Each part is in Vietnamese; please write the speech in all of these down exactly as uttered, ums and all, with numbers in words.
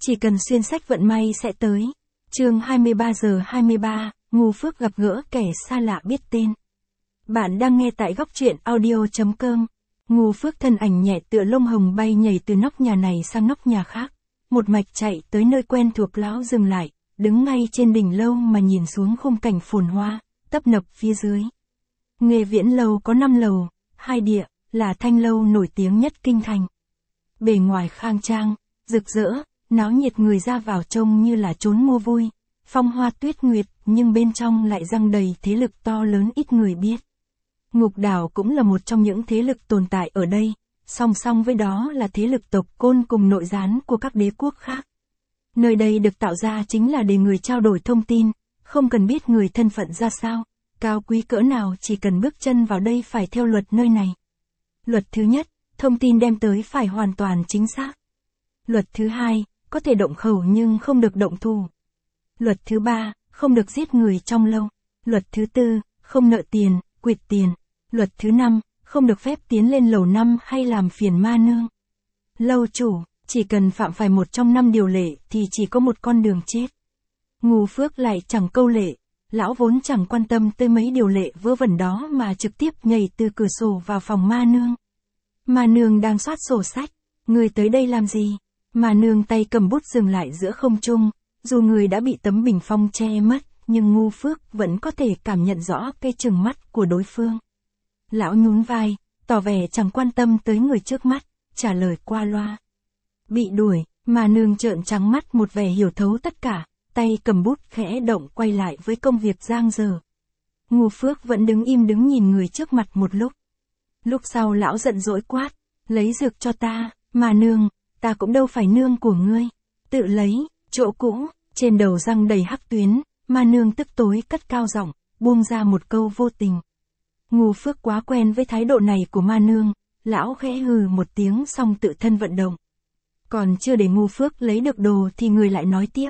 chỉ cần xuyên sách vận may sẽ tới. Chương hai mươi ba giờ hai mươi ba, Ngu Phước gặp gỡ kẻ xa lạ biết tên. Bạn đang nghe tại góc truyện audio chấm com. Ngu Phước thân ảnh nhẹ tựa lông hồng bay nhảy từ nóc nhà này sang nóc nhà khác, một mạch chạy tới nơi quen thuộc. Lão dừng lại, đứng ngay trên đỉnh lâu mà nhìn xuống khung cảnh phồn hoa, tấp nập phía dưới. Nghê Viễn lâu có năm lầu, hai địa, là thanh lâu nổi tiếng nhất kinh thành. Bề ngoài khang trang, rực rỡ, náo nhiệt, người ra vào trông như là trốn mua vui, phong hoa tuyết nguyệt, nhưng bên trong lại giăng đầy thế lực to lớn ít người biết. Ngục Đảo cũng là một trong những thế lực tồn tại ở đây, song song với đó là thế lực tộc Côn cùng nội gián của các đế quốc khác. Nơi đây được tạo ra chính là để người trao đổi thông tin, không cần biết người thân phận ra sao, cao quý cỡ nào, chỉ cần bước chân vào đây phải theo luật nơi này. Luật thứ nhất, thông tin đem tới phải hoàn toàn chính xác. Luật thứ hai, có thể động khẩu nhưng không được động thủ. Luật thứ ba, không được giết người trong lâu. Luật thứ tư, không nợ tiền, quỵt tiền. Luật thứ năm, không được phép tiến lên lầu năm hay làm phiền ma nương. Lâu chủ, chỉ cần phạm phải một trong năm điều lệ thì chỉ có một con đường chết. Ngu Phước lại chẳng câu lệ, lão vốn chẳng quan tâm tới mấy điều lệ vớ vẩn đó mà trực tiếp nhảy từ cửa sổ vào phòng ma nương. Ma nương đang soát sổ sách, người tới đây làm gì? Ma nương tay cầm bút dừng lại giữa không trung, dù người đã bị tấm bình phong che mất, nhưng Ngu Phước vẫn có thể cảm nhận rõ cái trừng mắt của đối phương. Lão nhún vai, tỏ vẻ chẳng quan tâm tới người trước mắt, trả lời qua loa. Bị đuổi, Ma nương trợn trắng mắt một vẻ hiểu thấu tất cả, tay cầm bút khẽ động quay lại với công việc giang dở. Ngu Phước vẫn đứng im đứng nhìn người trước mặt một lúc. Lúc sau lão giận dỗi quát, lấy dược cho ta. Ma nương, ta cũng đâu phải nương của ngươi. Tự lấy, chỗ cũ, trên đầu răng đầy hắc tuyến. Ma nương tức tối cất cao giọng, buông ra một câu vô tình. Ngu Phước quá quen với thái độ này của ma nương, lão khẽ hừ một tiếng xong tự thân vận động. Còn chưa để Ngu Phước lấy được đồ thì người lại nói tiếp.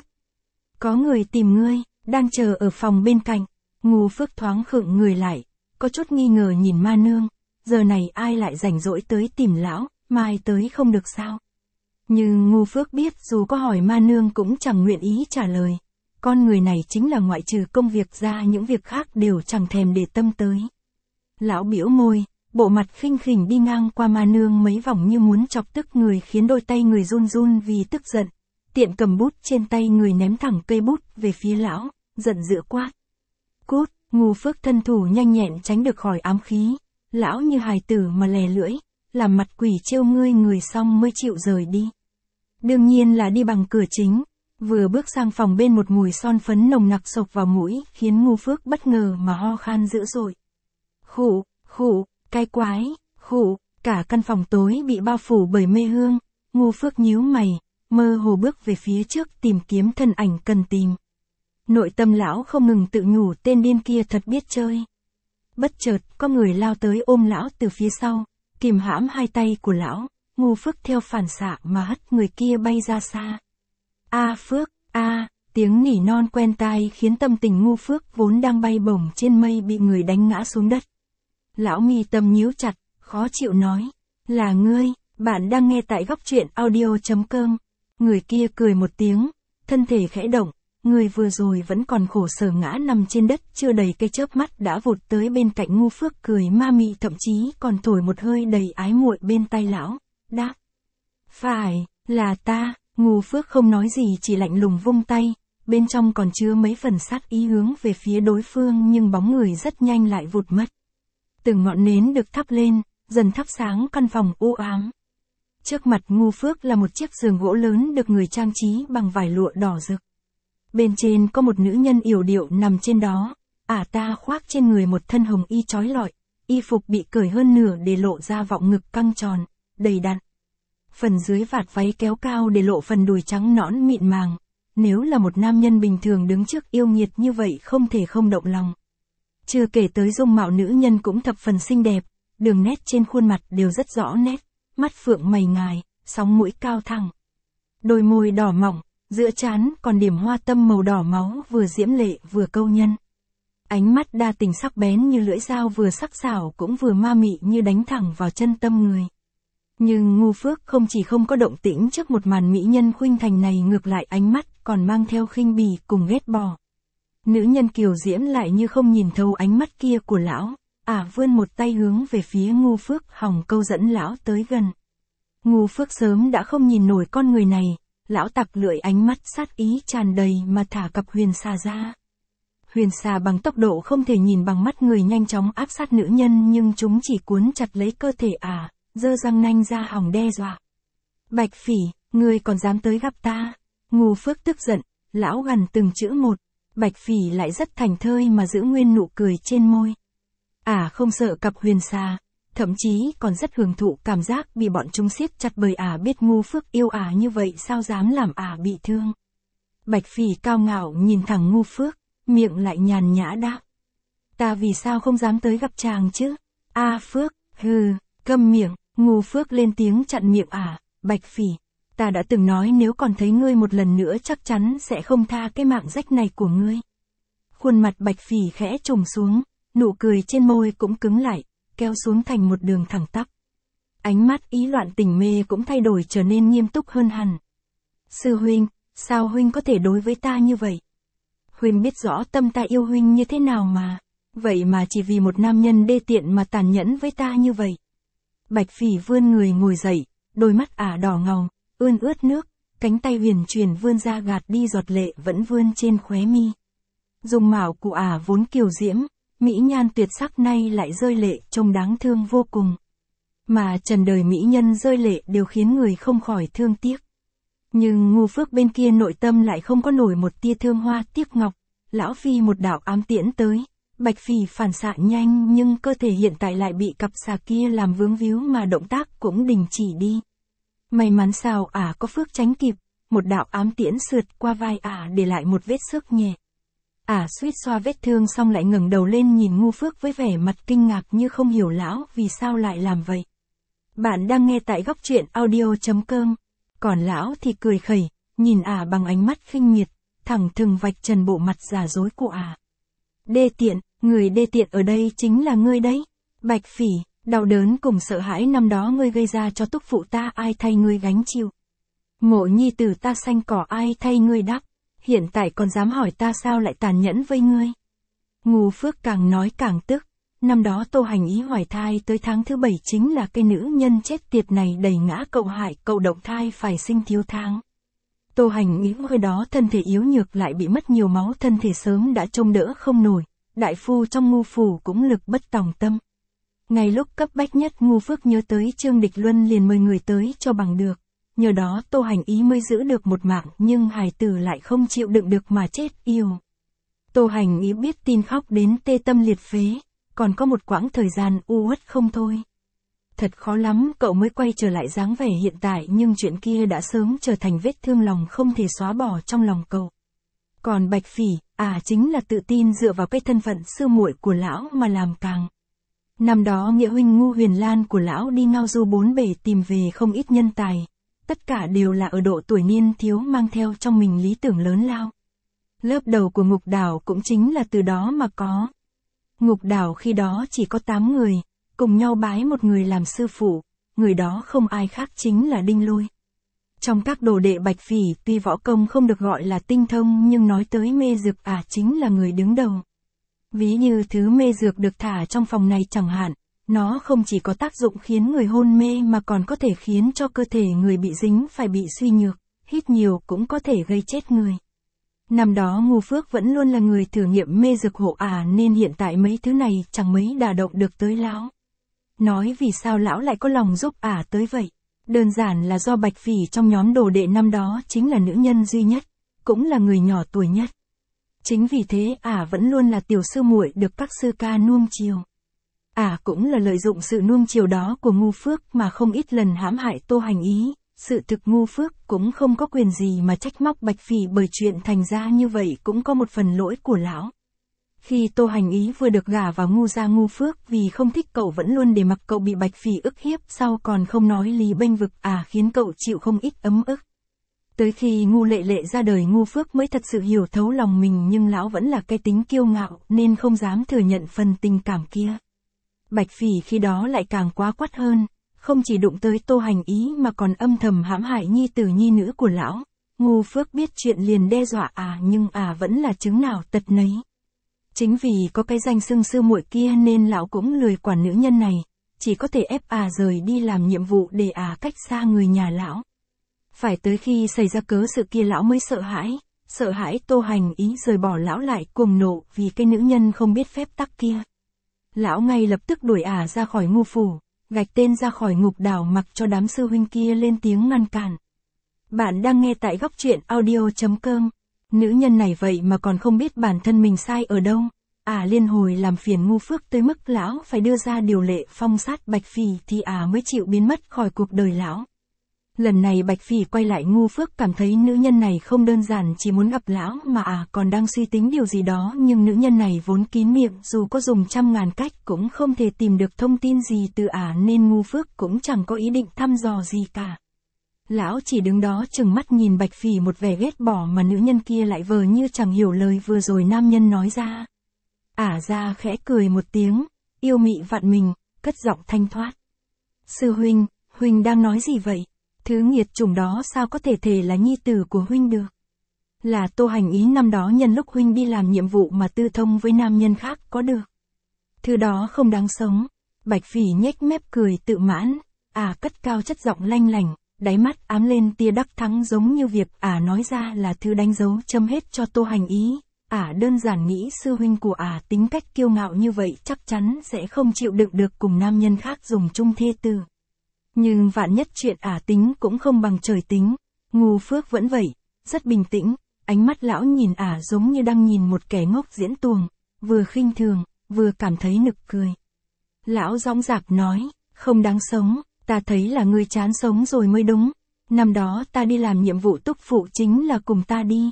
Có người tìm ngươi, đang chờ ở phòng bên cạnh. Ngu Phước thoáng khựng người lại, có chút nghi ngờ nhìn ma nương. Giờ này ai lại rảnh rỗi tới tìm lão, mai tới không được sao? Nhưng Ngu Phước biết dù có hỏi ma nương cũng chẳng nguyện ý trả lời. Con người này chính là ngoại trừ công việc ra những việc khác đều chẳng thèm để tâm tới. Lão bĩu môi, bộ mặt khinh khỉnh đi ngang qua ma nương mấy vòng như muốn chọc tức người, khiến đôi tay người run run vì tức giận. Tiện cầm bút trên tay người ném thẳng cây bút về phía lão, giận dữ quát. Cút! Ngu Phước thân thủ nhanh nhẹn tránh được khỏi ám khí. Lão như hài tử mà lè lưỡi, làm mặt quỷ trêu ngươi người xong mới chịu rời đi. Đương nhiên là đi bằng cửa chính. Vừa bước sang phòng bên một mùi son phấn nồng nặc sộc vào mũi, khiến Ngu Phước bất ngờ mà ho khan dữ dội. Khụ, khụ, cay quái, khụ, cả căn phòng tối bị bao phủ bởi mê hương. Ngu Phước nhíu mày, mơ hồ bước về phía trước tìm kiếm thân ảnh cần tìm. Nội tâm lão không ngừng tự nhủ tên điên kia thật biết chơi. Bất chợt, có người lao tới ôm lão từ phía sau, kìm hãm hai tay của lão. Ngu Phước theo phản xạ mà hất người kia bay ra xa. A Phước, a, tiếng nỉ non quen tai khiến tâm tình Ngu Phước vốn đang bay bổng trên mây bị người đánh ngã xuống đất. Lão mi tâm nhíu chặt, khó chịu nói, là ngươi. Bạn đang nghe tại góc truyện audio chấm com. Người kia cười một tiếng, thân thể khẽ động, người vừa rồi vẫn còn khổ sở ngã nằm trên đất chưa đầy cái chớp mắt đã vụt tới bên cạnh Ngu Phước cười ma mị, thậm chí còn thổi một hơi đầy ái muội bên tai lão, đáp. Phải, là ta. Ngu Phước không nói gì chỉ lạnh lùng vung tay, bên trong còn chứa mấy phần sát ý hướng về phía đối phương, nhưng bóng người rất nhanh lại vụt mất. Từng ngọn nến được thắp lên, dần thắp sáng căn phòng u ám. Trước mặt Ngu Phước là một chiếc giường gỗ lớn được người trang trí bằng vải lụa đỏ rực. Bên trên có một nữ nhân yểu điệu nằm trên đó, ả ta khoác trên người một thân hồng y chói lọi, y phục bị cởi hơn nửa để lộ ra vọng ngực căng tròn, đầy đặn. Phần dưới vạt váy kéo cao để lộ phần đùi trắng nõn mịn màng. Nếu là một nam nhân bình thường đứng trước yêu nghiệt như vậy không thể không động lòng. Chưa kể tới dung mạo nữ nhân cũng thập phần xinh đẹp, đường nét trên khuôn mặt đều rất rõ nét, mắt phượng mày ngài, sóng mũi cao thẳng. Đôi môi đỏ mỏng, giữa trán còn điểm hoa tâm màu đỏ máu vừa diễm lệ vừa câu nhân. Ánh mắt đa tình sắc bén như lưỡi dao, vừa sắc sảo cũng vừa ma mị như đánh thẳng vào chân tâm người. Nhưng Ngu Phước không chỉ không có động tĩnh trước một màn mỹ nhân khuynh thành này, ngược lại ánh mắt còn mang theo khinh bỉ cùng ghét bỏ. Nữ nhân kiều diễm lại như không nhìn thấu ánh mắt kia của lão, ả à, vươn một tay hướng về phía Ngu Phước hòng câu dẫn lão tới gần. Ngu Phước sớm đã không nhìn nổi con người này, lão tặc lưỡi ánh mắt sát ý tràn đầy mà thả cặp huyền xà ra. Huyền xà bằng tốc độ không thể nhìn bằng mắt người nhanh chóng áp sát nữ nhân, nhưng chúng chỉ cuốn chặt lấy cơ thể ả, à, giơ răng nanh ra hòng đe dọa. Bạch Phỉ, ngươi còn dám tới gặp ta? Ngu Phước tức giận, lão gằn từng chữ một. Bạch Phỉ lại rất thành thơi mà giữ nguyên nụ cười trên môi. Ả à, không sợ cặp huyền xà, thậm chí còn rất hưởng thụ cảm giác bị bọn chúng siết chặt, bởi ả à biết Ngu Phước yêu ả à như vậy sao dám làm ả à bị thương. Bạch Phỉ cao ngạo nhìn thẳng Ngu Phước, miệng lại nhàn nhã đáp. Ta vì sao không dám tới gặp chàng chứ? A à, Phước, hừ, câm miệng. Ngu Phước lên tiếng chặn miệng ả, à, Bạch Phỉ, ta đã từng nói nếu còn thấy ngươi một lần nữa chắc chắn sẽ không tha cái mạng rách này của ngươi. Khuôn mặt Bạch Phỉ khẽ trùng xuống, nụ cười trên môi cũng cứng lại, kéo xuống thành một đường thẳng tắp. Ánh mắt ý loạn tình mê cũng thay đổi trở nên nghiêm túc hơn hẳn. Sư huynh, sao huynh có thể đối với ta như vậy? Huynh biết rõ tâm ta yêu huynh như thế nào mà, vậy mà chỉ vì một nam nhân đê tiện mà tàn nhẫn với ta như vậy. Bạch Phỉ vươn người ngồi dậy, đôi mắt ả đỏ ngầu, ươn ướt nước, cánh tay huyền chuyển vươn ra gạt đi giọt lệ vẫn vươn trên khóe mi. Dung mạo của ả vốn kiều diễm, mỹ nhan tuyệt sắc nay lại rơi lệ trông đáng thương vô cùng. Mà trần đời mỹ nhân rơi lệ đều khiến người không khỏi thương tiếc. Nhưng Ngu Phước bên kia nội tâm lại không có nổi một tia thương hoa tiếc ngọc, lão phi một đạo ám tiễn tới. Bạch Phỉ phản xạ nhanh nhưng cơ thể hiện tại lại bị cặp xà kia làm vướng víu mà động tác cũng đình chỉ đi. May mắn sao ả à có phước tránh kịp, một đạo ám tiễn sượt qua vai ả à để lại một vết xước nhẹ. Ả à suýt xoa vết thương xong lại ngẩng đầu lên nhìn Ngu Phước với vẻ mặt kinh ngạc như không hiểu lão vì sao lại làm vậy. Bạn đang nghe tại góc truyện audio chấm com, còn lão thì cười khẩy, nhìn ả à bằng ánh mắt khinh miệt, thẳng thừng vạch trần bộ mặt giả dối của ả. À. Đê tiện, người đê tiện ở đây chính là ngươi đấy. Bạch Phỉ, đau đớn cùng sợ hãi năm đó ngươi gây ra cho túc phụ ta ai thay ngươi gánh chịu. Mộ nhi tử ta xanh cỏ ai thay ngươi đắp, hiện tại còn dám hỏi ta sao lại tàn nhẫn với ngươi. Ngu Phước càng nói càng tức, năm đó Tô Hành Ý hoài thai tới tháng thứ bảy chính là cái nữ nhân chết tiệt này đẩy ngã cậu hại cậu động thai phải sinh thiếu tháng. Tô Hành Ý hồi đó thân thể yếu nhược lại bị mất nhiều máu, thân thể sớm đã trông đỡ không nổi, đại phu trong Ngu phủ cũng lực bất tòng tâm. Ngay lúc cấp bách nhất Ngu Phước nhớ tới Trương Địch Luân liền mời người tới cho bằng được, nhờ đó Tô Hành Ý mới giữ được một mạng, nhưng hài tử lại không chịu đựng được mà chết yêu. Tô Hành Ý biết tin khóc đến tê tâm liệt phế, còn có một quãng thời gian u uất không thôi. Thật khó lắm cậu mới quay trở lại dáng vẻ hiện tại, nhưng chuyện kia đã sớm trở thành vết thương lòng không thể xóa bỏ trong lòng cậu. Còn Bạch Phỉ, à chính là tự tin dựa vào cái thân phận sư muội của lão mà làm càng. Năm đó nghĩa huynh Ngu Huyền Lan của lão đi ngao du bốn bể tìm về không ít nhân tài, tất cả đều là ở độ tuổi niên thiếu mang theo trong mình lý tưởng lớn lao. Lớp đầu của Ngục Đảo cũng chính là từ đó mà có. Ngục Đảo khi đó chỉ có tám người, cùng nhau bái một người làm sư phụ, người đó không ai khác chính là Đinh Lôi. Trong các đồ đệ Bạch Phỉ tuy võ công không được gọi là tinh thông nhưng nói tới mê dược à chính là người đứng đầu. Ví như thứ mê dược được thả trong phòng này chẳng hạn, nó không chỉ có tác dụng khiến người hôn mê mà còn có thể khiến cho cơ thể người bị dính phải bị suy nhược, hít nhiều cũng có thể gây chết người. Năm đó Ngu Phước vẫn luôn là người thử nghiệm mê dược hộ ả nên hiện tại mấy thứ này chẳng mấy đả động được tới lão. Nói vì sao lão lại có lòng giúp ả tới vậy? Đơn giản là do Bạch Phỉ trong nhóm đồ đệ năm đó chính là nữ nhân duy nhất, cũng là người nhỏ tuổi nhất. Chính vì thế ả vẫn luôn là tiểu sư muội được các sư ca nuông chiều. Ả cũng là lợi dụng sự nuông chiều đó của Ngu Phước mà không ít lần hãm hại Tô Hành Ý. Sự thực Ngu Phước cũng không có quyền gì mà trách móc Bạch Phỉ, bởi chuyện thành ra như vậy cũng có một phần lỗi của lão. Khi Tô Hành Ý vừa được gả vào Ngu gia, Ngu Phước vì không thích cậu vẫn luôn để mặc cậu bị Bạch Phỉ ức hiếp, sau còn không nói lý bênh vực à khiến cậu chịu không ít ấm ức. Tới khi Ngu Lệ Lệ ra đời Ngu Phước mới thật sự hiểu thấu lòng mình, nhưng lão vẫn là cái tính kiêu ngạo nên không dám thừa nhận phần tình cảm kia. Bạch Phỉ khi đó lại càng quá quắt hơn, không chỉ đụng tới Tô Hành Ý mà còn âm thầm hãm hại nhi tử nhi nữ của lão. Ngu Phước biết chuyện liền đe dọa ả nhưng ả vẫn là chứng nào tật nấy. Chính vì có cái danh xưng sư muội kia nên lão cũng lười quản nữ nhân này, chỉ có thể ép ả rời đi làm nhiệm vụ để ả cách xa người nhà lão. Phải tới khi xảy ra cớ sự kia lão mới sợ hãi, sợ hãi Tô Hành Ý rời bỏ lão lại cuồng nộ vì cái nữ nhân không biết phép tắc kia. Lão ngay lập tức đuổi ả ra khỏi ngu phủ, gạch tên ra khỏi ngục đảo mặc cho đám sư huynh kia lên tiếng ngăn cản. Bạn đang nghe tại góc truyện audio chấm com. Nữ nhân này vậy mà còn không biết bản thân mình sai ở đâu. Ả liên hồi làm phiền Ngu Phước tới mức lão phải đưa ra điều lệ phong sát Bạch Phỉ thì ả mới chịu biến mất khỏi cuộc đời lão. Lần này Bạch Phỉ quay lại Ngu Phước cảm thấy nữ nhân này không đơn giản chỉ muốn gặp lão mà ả còn đang suy tính điều gì đó, nhưng nữ nhân này vốn kín miệng, dù có dùng trăm ngàn cách cũng không thể tìm được thông tin gì từ ả nên Ngu Phước cũng chẳng có ý định thăm dò gì cả. Lão chỉ đứng đó chừng mắt nhìn Bạch Phỉ một vẻ ghét bỏ mà nữ nhân kia lại vờ như chẳng hiểu lời vừa rồi nam nhân nói ra. Ả ra khẽ cười một tiếng, yêu mị vặn mình, cất giọng thanh thoát. Sư huynh, huynh đang nói gì vậy? Thứ nghiệt chủng đó sao có thể thể là nhi tử của huynh được? Là Tô Hành Ý năm đó nhân lúc huynh đi làm nhiệm vụ mà tư thông với nam nhân khác có được. Thứ đó không đáng sống. Bạch Phỉ nhếch mép cười tự mãn, ả cất cao chất giọng lanh lảnh, đáy mắt ám lên tia đắc thắng giống như việc ả nói ra là thứ đánh dấu châm hết cho Tô Hành Ý. Ả đơn giản nghĩ sư huynh của ả tính cách kiêu ngạo như vậy chắc chắn sẽ không chịu đựng được cùng nam nhân khác dùng chung thê tử. Nhưng vạn nhất chuyện ả tính cũng không bằng trời tính. Ngu Phước vẫn vậy, rất bình tĩnh, ánh mắt lão nhìn ả giống như đang nhìn một kẻ ngốc diễn tuồng, vừa khinh thường, vừa cảm thấy nực cười. Lão dõng dạc nói, không đáng sống, ta thấy là ngươi chán sống rồi mới đúng. Năm đó ta đi làm nhiệm vụ túc phụ chính là cùng ta đi.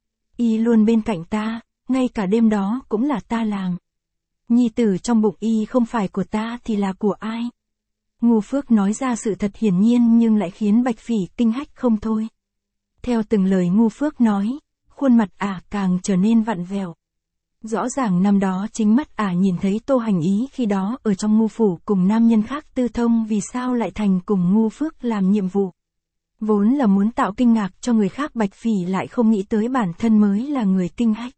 Y luôn bên cạnh ta, ngay cả đêm đó cũng là ta làm. Nhi tử trong bụng Y không phải của ta thì là của ai? Ngu Phước nói ra sự thật hiển nhiên nhưng lại khiến Bạch Phỉ kinh hách không thôi. Theo từng lời Ngu Phước nói, khuôn mặt ả càng trở nên vặn vẹo. Rõ ràng năm đó chính mắt ả nhìn thấy Tô Hành Ý khi đó ở trong ngu phủ cùng nam nhân khác tư thông, vì sao lại thành cùng Ngu Phước làm nhiệm vụ. Vốn là muốn tạo kinh ngạc cho người khác, Bạch Phỉ lại không nghĩ tới bản thân mới là người kinh hách.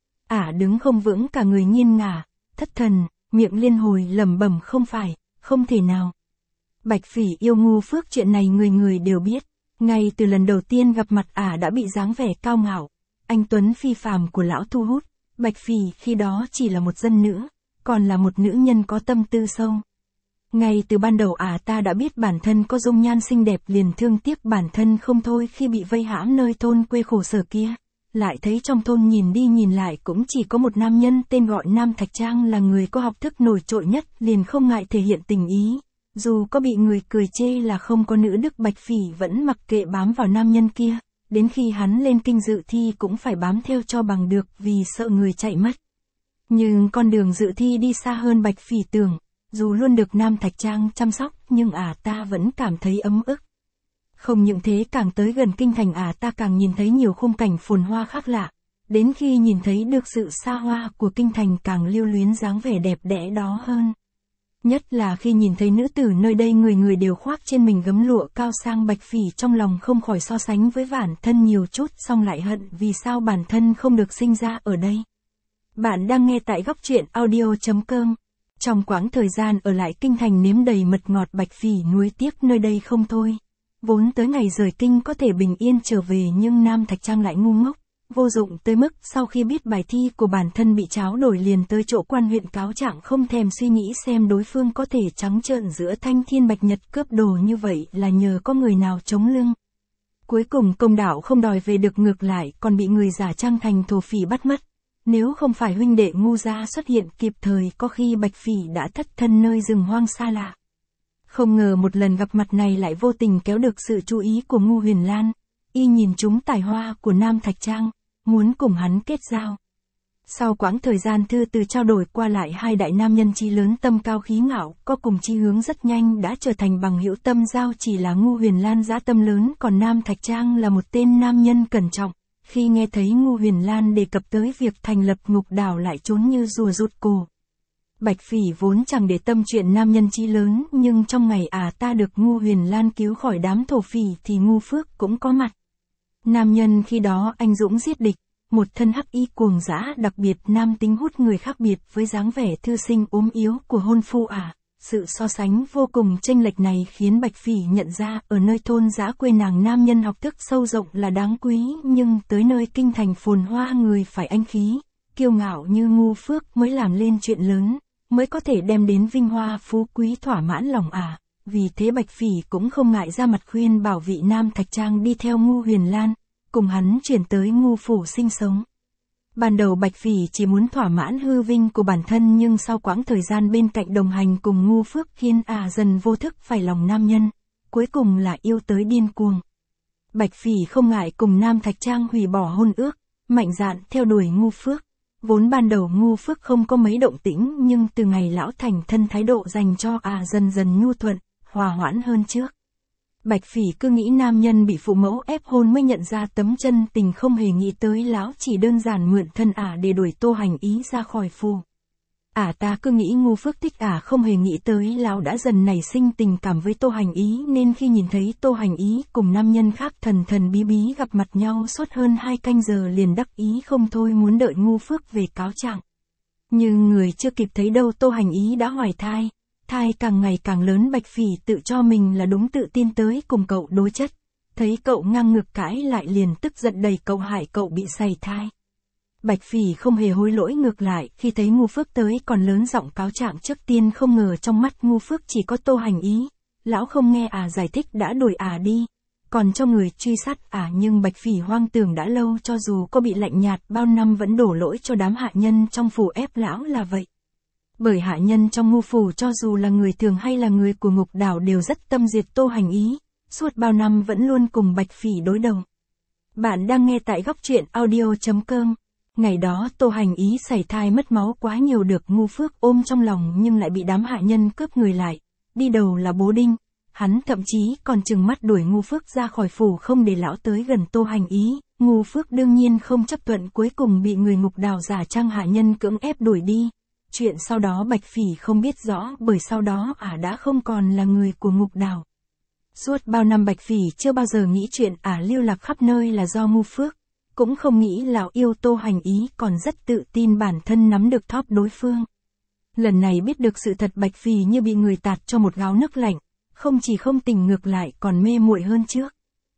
Ả đứng không vững, cả người nghiêng ngả, thất thần, miệng liên hồi lẩm bẩm không phải, không thể nào. Bạch Phỉ yêu Ngu Phước chuyện này người người đều biết. Ngay từ lần đầu tiên gặp mặt ả đã bị dáng vẻ cao ngạo, anh tuấn phi phàm của lão thu hút. Bạch Phỉ khi đó chỉ là một dân nữ, còn là một nữ nhân có tâm tư sâu. Ngay từ ban đầu ả ta đã biết bản thân có dung nhan xinh đẹp, liền thương tiếc bản thân không thôi khi bị vây hãm nơi thôn quê khổ sở kia. Lại thấy trong thôn nhìn đi nhìn lại cũng chỉ có một nam nhân tên gọi Nam Thạch Trang là người có học thức nổi trội nhất, liền không ngại thể hiện tình ý. Dù có bị người cười chê là không có nữ đức, Bạch Phỉ vẫn mặc kệ bám vào nam nhân kia. Đến khi hắn lên kinh dự thi cũng phải bám theo cho bằng được vì sợ người chạy mất. Nhưng con đường dự thi đi xa hơn Bạch Phỉ tưởng. Dù luôn được Nam Thạch Trang chăm sóc nhưng ả ta vẫn cảm thấy ấm ức. Không những thế, càng tới gần kinh thành ả ta càng nhìn thấy nhiều khung cảnh phồn hoa khác lạ. Đến khi nhìn thấy được sự xa hoa của kinh thành càng lưu luyến dáng vẻ đẹp đẽ đó hơn. Nhất là khi nhìn thấy nữ tử nơi đây người người đều khoác trên mình gấm lụa cao sang, Bạch Phỉ trong lòng không khỏi so sánh với bản thân nhiều chút, xong lại hận vì sao bản thân không được sinh ra ở đây. Bạn đang nghe tại góc truyện audio chấm com. Trong quãng thời gian ở lại kinh thành nếm đầy mật ngọt, Bạch Phỉ nuối tiếc nơi đây không thôi. Vốn tới ngày rời kinh có thể bình yên trở về nhưng Nam Thạch Trang lại ngu ngốc, vô dụng tới mức sau khi biết bài thi của bản thân bị tráo đổi liền tới chỗ quan huyện cáo trạng, không thèm suy nghĩ xem đối phương có thể trắng trợn giữa thanh thiên bạch nhật cướp đồ như vậy là nhờ có người nào chống lưng. Cuối cùng công đạo không đòi về được, ngược lại còn bị người giả trang thành thổ phỉ bắt mất. Nếu không phải huynh đệ Ngu gia xuất hiện kịp thời, có khi Bạch Phỉ đã thất thân nơi rừng hoang xa lạ. Không ngờ một lần gặp mặt này lại vô tình kéo được sự chú ý của Ngu Huyền Lan. Y nhìn trúng tài hoa của Nam Thạch Trang, muốn cùng hắn kết giao. Sau quãng thời gian thư từ trao đổi qua lại, hai đại nam nhân chí lớn tâm cao khí ngạo, có cùng chí hướng rất nhanh đã trở thành bằng hữu tâm giao. Chỉ là Ngu Huyền Lan dã tâm lớn, còn Nam Thạch Trang là một tên nam nhân cẩn trọng. Khi nghe thấy Ngu Huyền Lan đề cập tới việc thành lập ngục đảo lại trốn như rùa rụt cổ. Bạch Phỉ vốn chẳng để tâm chuyện nam nhân chí lớn, nhưng trong ngày à ta được Ngô Huyền Lan cứu khỏi đám thổ phỉ thì Ngô Phước cũng có mặt. Nam nhân khi đó anh dũng giết địch, một thân hắc y cuồng dã, đặc biệt nam tính hút người, khác biệt với dáng vẻ thư sinh ốm yếu của hôn phu à. Sự so sánh vô cùng chênh lệch này khiến Bạch Phỉ nhận ra ở nơi thôn dã quê nàng nam nhân học thức sâu rộng là đáng quý, nhưng tới nơi kinh thành phồn hoa người phải anh khí, kiêu ngạo như Ngô Phước mới làm lên chuyện lớn, mới có thể đem đến vinh hoa phú quý thỏa mãn lòng à. Vì thế Bạch Phỉ cũng không ngại ra mặt khuyên bảo vị nam Thạch Trang đi theo Ngô Huyền Lan, cùng hắn chuyển tới Ngô phủ sinh sống. Ban đầu Bạch Phỉ chỉ muốn thỏa mãn hư vinh của bản thân, nhưng sau quãng thời gian bên cạnh đồng hành cùng Ngô Phước khiến ả à dần vô thức phải lòng nam nhân, cuối cùng là yêu tới điên cuồng. Bạch Phỉ không ngại cùng nam Thạch Trang hủy bỏ hôn ước, mạnh dạn theo đuổi Ngô Phước. Vốn ban đầu Ngô Phước không có mấy động tĩnh, nhưng từ ngày lão thành thân thái độ dành cho ả à dần dần nhu thuận, hòa hoãn hơn trước. Bạch Phỉ cứ nghĩ nam nhân bị phụ mẫu ép hôn mới nhận ra tấm chân tình, không hề nghĩ tới lão chỉ đơn giản mượn thân ả để đuổi Tô Hành Ý ra khỏi phủ. Ả ta cứ nghĩ Ngô Phước thích ả, không hề nghĩ tới lão đã dần nảy sinh tình cảm với Tô Hành Ý, nên khi nhìn thấy Tô Hành Ý cùng nam nhân khác thần thần bí bí gặp mặt nhau suốt hơn hai canh giờ liền đắc ý không thôi, muốn đợi Ngô Phước về cáo trạng. Nhưng người chưa kịp thấy đâu Tô Hành Ý đã hoài thai. Thai càng ngày càng lớn, Bạch Phỉ tự cho mình là đúng, tự tin tới cùng cậu đối chất. Thấy cậu ngang ngược cãi lại liền tức giận đẩy cậu, hại cậu bị sảy thai. Bạch Phỉ không hề hối lỗi, ngược lại, khi thấy Ngô Phước tới còn lớn giọng cáo trạng. Trước tiên không ngờ trong mắt Ngô Phước chỉ có Tô Hành Ý. Lão không nghe ả à giải thích đã đuổi ả à đi, còn cho người truy sát ả à, nhưng Bạch Phỉ hoang tưởng đã lâu, cho dù có bị lạnh nhạt bao năm vẫn đổ lỗi cho đám hạ nhân trong phủ ép lão là vậy. Bởi hạ nhân trong Ngô phủ cho dù là người thường hay là người của Ngục Đảo đều rất tâm diệt Tô Hành Ý, suốt bao năm vẫn luôn cùng Bạch Phỉ đối đầu. Bạn đang nghe tại góc truyện audio chấm com. Ngày đó Tô Hành Ý sảy thai mất máu quá nhiều, được Ngô Phước ôm trong lòng nhưng lại bị đám hạ nhân cướp người lại. Đi đầu là Bố Đinh, hắn thậm chí còn trừng mắt đuổi Ngô Phước ra khỏi phủ, không để lão tới gần Tô Hành Ý. Ngô Phước đương nhiên không chấp thuận, cuối cùng bị người Ngục Đảo giả trang hạ nhân cưỡng ép đuổi đi. Chuyện sau đó Bạch Phỉ không biết rõ, bởi sau đó ả đã không còn là người của Ngục Đảo. Suốt bao năm Bạch Phỉ chưa bao giờ nghĩ chuyện ả lưu lạc khắp nơi là do Ngô Phước, cũng không nghĩ lão yêu Tô Hành Ý, còn rất tự tin bản thân nắm được thóp đối phương. Lần này biết được sự thật, Bạch Phỉ như bị người tạt cho một gáo nước lạnh, không chỉ không tỉnh, ngược lại còn mê muội hơn trước.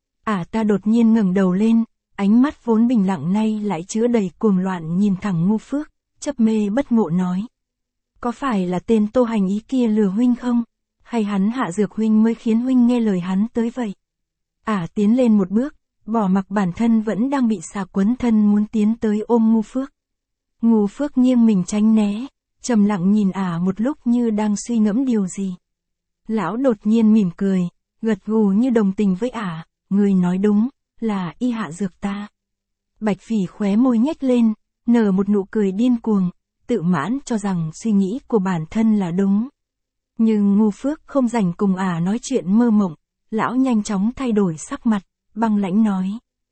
Ả ta đột nhiên ngẩng đầu lên, ánh mắt vốn bình lặng nay lại chứa đầy cuồng loạn, nhìn thẳng Ngô Phước, chấp mê bất ngộ nói: có phải là tên Tô Hành Ý kia lừa huynh không? Hay hắn hạ dược huynh mới khiến huynh nghe lời hắn tới vậy? Ả à, tiến lên một bước, bỏ mặc bản thân vẫn đang bị xà quấn thân, muốn tiến tới ôm Ngô Phước. Ngô Phước nghiêng mình tránh né, trầm lặng nhìn Ả à một lúc như đang suy ngẫm điều gì. Lão đột nhiên mỉm cười, gật gù như đồng tình với Ả, à, người nói đúng, là y hạ dược ta. Bạch Phỉ khóe môi nhếch lên, nở một nụ cười điên cuồng, tự mãn cho rằng suy nghĩ của bản thân là đúng. Nhưng Ngô Phước không rảnh cùng ả nói chuyện mơ mộng, lão nhanh chóng thay đổi sắc mặt, băng lãnh nói: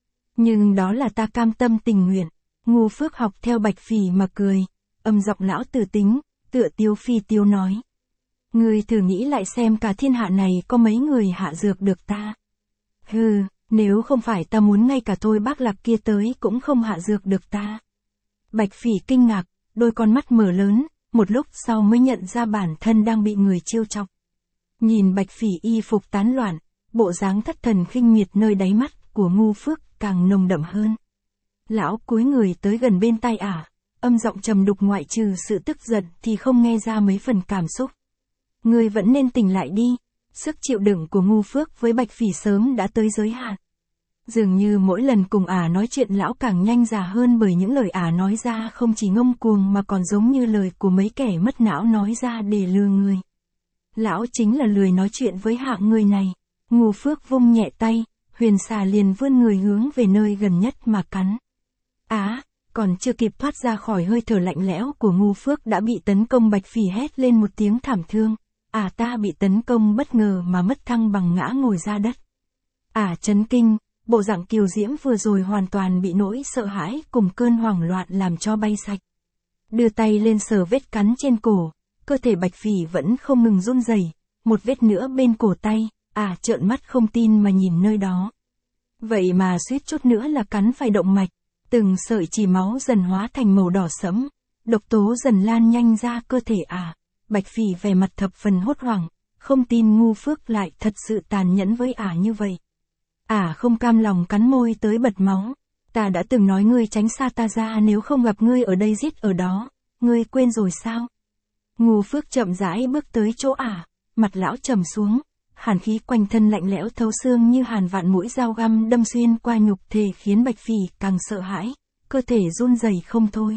nhưng đó là ta cam tâm tình nguyện. Ngô Phước học theo Bạch Phỉ mà cười, âm giọng lão tử tính, tựa tiêu phi tiêu nói: ngươi thử nghĩ lại xem, cả thiên hạ này có mấy người hạ dược được ta? Hừ, nếu không phải ta muốn, ngay cả Thôi Bác Lạc kia tới cũng không hạ dược được ta. Bạch Phỉ kinh ngạc, đôi con mắt mở lớn, một lúc sau mới nhận ra bản thân đang bị người trêu chọc. Nhìn Bạch Phỉ y phục tán loạn, bộ dáng thất thần khinh miệt, nơi đáy mắt của Ngô Phước càng nồng đậm hơn. Lão cúi người tới gần bên tai ả, âm giọng trầm đục, ngoại trừ sự tức giận thì không nghe ra mấy phần cảm xúc. Ngươi vẫn nên tỉnh lại đi. Sức chịu đựng của Ngô Phước với Bạch Phỉ sớm đã tới giới hạn. Dường như mỗi lần cùng ả nói chuyện lão càng nhanh già hơn, bởi những lời ả nói ra không chỉ ngông cuồng mà còn giống như lời của mấy kẻ mất não nói ra để lừa người. Lão chính là lười nói chuyện với hạng người này. Ngô Phước vung nhẹ tay, huyền xà liền vươn người hướng về nơi gần nhất mà cắn. Á, à, còn chưa kịp thoát ra khỏi hơi thở lạnh lẽo của Ngô Phước đã bị tấn công. Bạch Phỉ hét lên một tiếng thảm thương. Ả à, ta bị tấn công bất ngờ mà mất thăng bằng, ngã ngồi ra đất. Ả à, chấn kinh, bộ dạng kiều diễm vừa rồi hoàn toàn bị nỗi sợ hãi cùng cơn hoảng loạn làm cho bay sạch. Đưa tay lên sờ vết cắn trên cổ, cơ thể Bạch Phỉ vẫn không ngừng run rẩy, một vết nữa bên cổ tay, ả trợn mắt không tin mà nhìn nơi đó. Vậy mà suýt chút nữa là cắn phải động mạch, từng sợi chỉ máu dần hóa thành màu đỏ sẫm, độc tố dần lan nhanh ra cơ thể ả. Bạch Phỉ vẻ mặt thập phần hốt hoảng, không tin Ngu Phước lại thật sự tàn nhẫn với ả như vậy. Ả không cam lòng cắn môi tới bật máu. Ta đã từng nói ngươi tránh xa ta ra, nếu không gặp ngươi ở đây giết ở đó, ngươi quên rồi sao? Ngu Phước chậm rãi bước tới chỗ ả, mặt lão trầm xuống, hàn khí quanh thân lạnh lẽo thấu xương như hàn vạn mũi dao găm đâm xuyên qua nhục thể, khiến Bạch Phỉ càng sợ hãi, cơ thể run rẩy không thôi.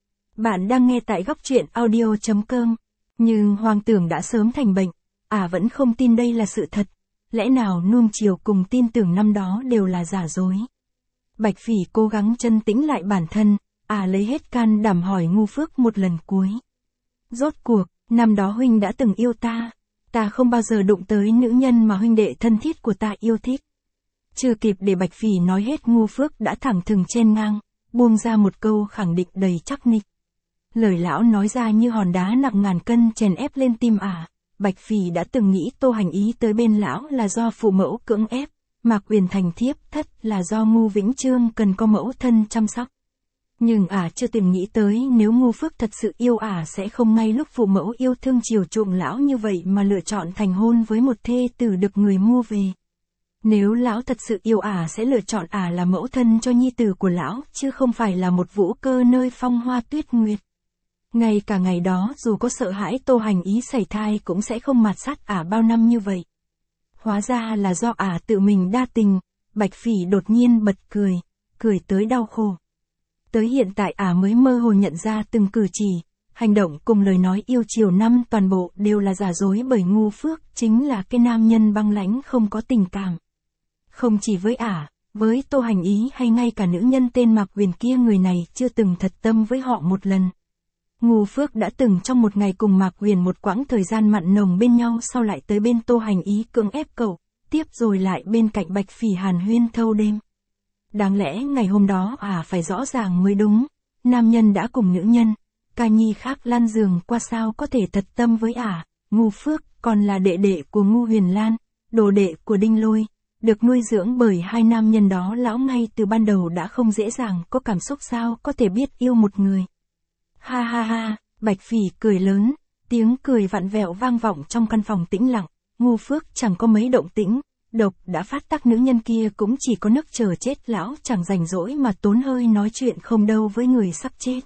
Bạn đang nghe tại góc truyện audio chấm com. Nhưng Hoàng Tưởng đã sớm thành bệnh, ả vẫn không tin đây là sự thật. Lẽ nào nuông chiều cùng tin tưởng năm đó đều là giả dối? Bạch Phỉ cố gắng chân tĩnh lại bản thân, ả lấy hết can đảm hỏi Ngu Phước một lần cuối. Rốt cuộc, năm đó huynh đã từng yêu ta, ta không bao giờ đụng tới nữ nhân mà huynh đệ thân thiết của ta yêu thích. Chưa kịp để Bạch Phỉ nói hết, Ngu Phước đã thẳng thừng chen ngang, buông ra một câu khẳng định đầy chắc nịch. Lời lão nói ra như hòn đá nặng ngàn cân chèn ép lên tim ả. Bạch Phỉ đã từng nghĩ Tô Hành Ý tới bên lão là do phụ mẫu cưỡng ép, Mạc Uyển thành thiếp thất là do Ngu Vĩnh Chương cần có mẫu thân chăm sóc. Nhưng ả chưa từng nghĩ tới nếu Ngu Phước thật sự yêu ả sẽ không ngay lúc phụ mẫu yêu thương chiều chuộng lão như vậy mà lựa chọn thành hôn với một thê tử được người mua về. Nếu lão thật sự yêu ả sẽ lựa chọn ả là mẫu thân cho nhi tử của lão, chứ không phải là một vũ cơ nơi phong hoa tuyết nguyệt. Ngay cả ngày đó dù có sợ hãi Tô Hành Ý sảy thai cũng sẽ không mạt sát ả bao năm như vậy. Hóa ra là do ả tự mình đa tình. Bạch Phỉ đột nhiên bật cười, cười tới đau khổ. Tới hiện tại ả mới mơ hồ nhận ra từng cử chỉ, hành động cùng lời nói yêu chiều năm toàn bộ đều là giả dối, bởi Ngu Phước chính là cái nam nhân băng lãnh không có tình cảm. Không chỉ với ả, với Tô Hành Ý hay ngay cả nữ nhân tên Mạc Uyển kia, người này chưa từng thật tâm với họ một lần. Ngu Phước đã từng trong một ngày cùng Mạc Uyển một quãng thời gian mặn nồng bên nhau, sau lại tới bên Tô Hành Ý cưỡng ép cậu, tiếp rồi lại bên cạnh Bạch Phỉ hàn huyên thâu đêm. Đáng lẽ ngày hôm đó ả à phải rõ ràng mới đúng, nam nhân đã cùng nữ nhân, ca nhi khác lan giường qua sao có thể thật tâm với ả. À. Ngu Phước còn là đệ đệ của Ngu Huyền Lan, đồ đệ của Đinh Lôi, được nuôi dưỡng bởi hai nam nhân đó, lão ngay từ ban đầu đã không dễ dàng có cảm xúc, sao có thể biết yêu một người. Ha ha ha, Bạch Phỉ cười lớn, tiếng cười vặn vẹo vang vọng trong căn phòng tĩnh lặng. Ngu Phước chẳng có mấy động tĩnh, độc đã phát tác, nữ nhân kia cũng chỉ có nức chờ chết, lão chẳng rảnh rỗi mà tốn hơi nói chuyện không đâu với người sắp chết.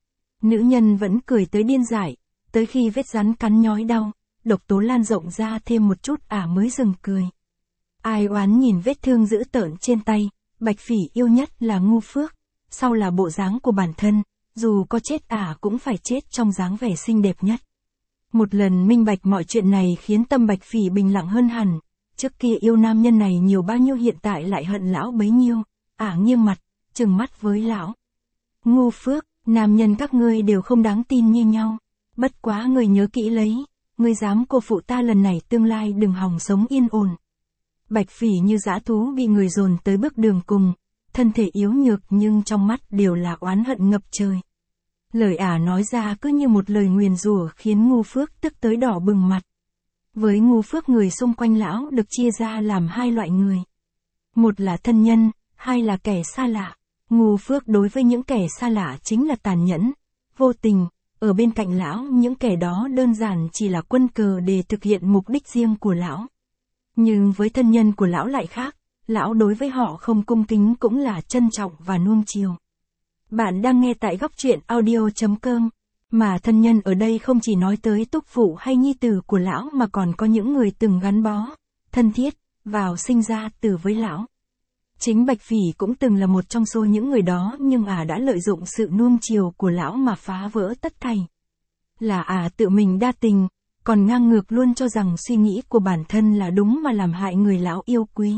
Nữ nhân vẫn cười tới điên dại, tới khi vết rắn cắn nhói đau, độc tố lan rộng ra thêm một chút ả à mới dừng cười. Ai oán nhìn vết thương dữ tợn trên tay. Bạch Phỉ yêu nhất là Ngu Phước, sau là bộ dáng của bản thân, dù có chết ả à cũng phải chết trong dáng vẻ xinh đẹp nhất. Một lần minh bạch mọi chuyện này khiến tâm Bạch Phỉ bình lặng hơn hẳn. Trước kia yêu nam nhân này nhiều bao nhiêu, hiện tại lại hận lão bấy nhiêu. Ả à nghiêng mặt, trừng mắt với lão. Ngu Phước, nam nhân các ngươi đều không đáng tin như nhau. Bất quá ngươi nhớ kỹ lấy, ngươi dám cô phụ ta lần này tương lai đừng hòng sống yên ổn. Bạch Phỉ như dã thú bị người dồn tới bước đường cùng, thân thể yếu nhược nhưng trong mắt đều là oán hận ngập trời. Lời ả nói ra cứ như một lời nguyền rủa khiến Ngu Phước tức tới đỏ bừng mặt. Với Ngu Phước, người xung quanh lão được chia ra làm hai loại người. Một là thân nhân, hai là kẻ xa lạ. Ngu Phước đối với những kẻ xa lạ chính là tàn nhẫn, vô tình, ở bên cạnh lão những kẻ đó đơn giản chỉ là quân cờ để thực hiện mục đích riêng của lão. Nhưng với thân nhân của lão lại khác, lão đối với họ không cung kính cũng là trân trọng và nuông chiều. Bạn đang nghe tại góc truyện audio chấm com, mà thân nhân ở đây không chỉ nói tới túc phụ hay nhi tử của lão mà còn có những người từng gắn bó, thân thiết, vào sinh ra tử với lão. Chính Bạch Phỉ cũng từng là một trong số những người đó, nhưng ả à đã lợi dụng sự nuông chiều của lão mà phá vỡ tất thảy. Là ả à tự mình đa tình, còn ngang ngược luôn cho rằng suy nghĩ của bản thân là đúng mà làm hại người lão yêu quý.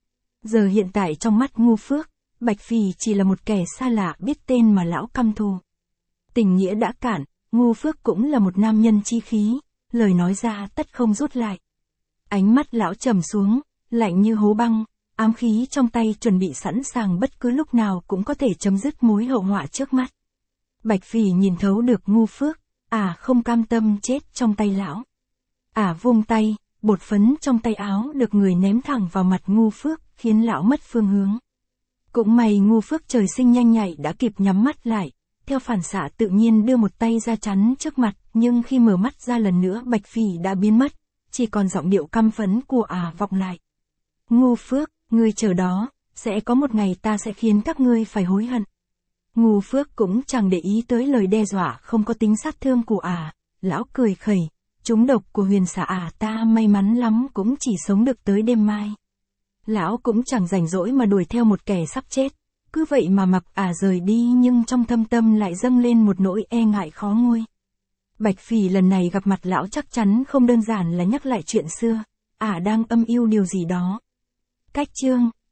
Giờ hiện tại trong mắt Ngu Phước, Bạch Phỉ chỉ là một kẻ xa lạ biết tên mà lão căm thù. Tình nghĩa đã cạn, Ngu Phước cũng là một nam nhân chi khí, lời nói ra tất không rút lại. Ánh mắt lão trầm xuống, lạnh như hố băng, ám khí trong tay chuẩn bị sẵn sàng bất cứ lúc nào cũng có thể chấm dứt mối hậu họa trước mắt. Bạch Phỉ nhìn thấu được Ngu Phước, Ả không cam tâm chết trong tay lão. Ả vung tay, bột phấn trong tay áo được người ném thẳng vào mặt Ngu Phước, khiến lão mất phương hướng. Cũng may Ngu Phước trời sinh nhanh nhạy đã kịp nhắm mắt lại, theo phản xạ tự nhiên đưa một tay ra chắn trước mặt, nhưng khi mở mắt ra lần nữa Bạch Phỉ đã biến mất, chỉ còn giọng điệu căm phẫn của Ả vọng lại. Ngu Phước, ngươi chờ đó, sẽ có một ngày ta sẽ khiến các ngươi phải hối hận. Ngu Phước cũng chẳng để ý tới lời đe dọa không có tính sát thương của Ả, lão cười khẩy, trúng độc của huyền xà Ả ta may mắn lắm cũng chỉ sống được tới đêm mai. Lão cũng chẳng rảnh rỗi mà đuổi theo một kẻ sắp chết, cứ vậy mà mặc Ả rời đi nhưng trong thâm tâm lại dâng lên một nỗi e ngại khó nguôi. Bạch Phỉ lần này gặp mặt lão chắc chắn không đơn giản là nhắc lại chuyện xưa, Ả đang âm mưu điều gì đó. Cách chương